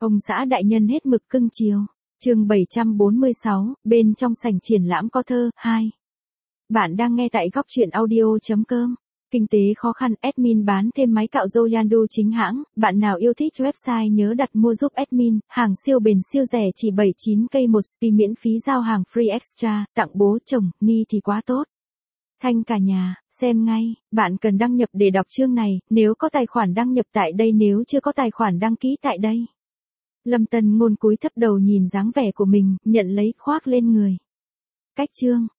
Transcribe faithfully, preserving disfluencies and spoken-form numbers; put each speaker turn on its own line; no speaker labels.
Ông xã đại nhân hết mực cưng chiều. Chương bảy trăm bốn mươi sáu, bên trong sảnh triển lãm có thơ, hai. Bạn đang nghe tại góc truyện audio chấm com. Kinh tế khó khăn, admin bán thêm máy cạo râu Yandu chính hãng, bạn nào yêu thích website nhớ đặt mua giúp admin, hàng siêu bền siêu rẻ chỉ bảy mươi chín k một spi miễn phí giao hàng free extra, tặng bố chồng, ni thì quá tốt. Thanh cả nhà, xem ngay, bạn cần đăng nhập để đọc chương này, nếu có tài khoản đăng nhập tại đây nếu chưa có tài khoản đăng ký tại đây. Lâm Tần Ngôn cúi thấp đầu nhìn dáng vẻ của mình, nhận lấy khoác lên người. Cách chương,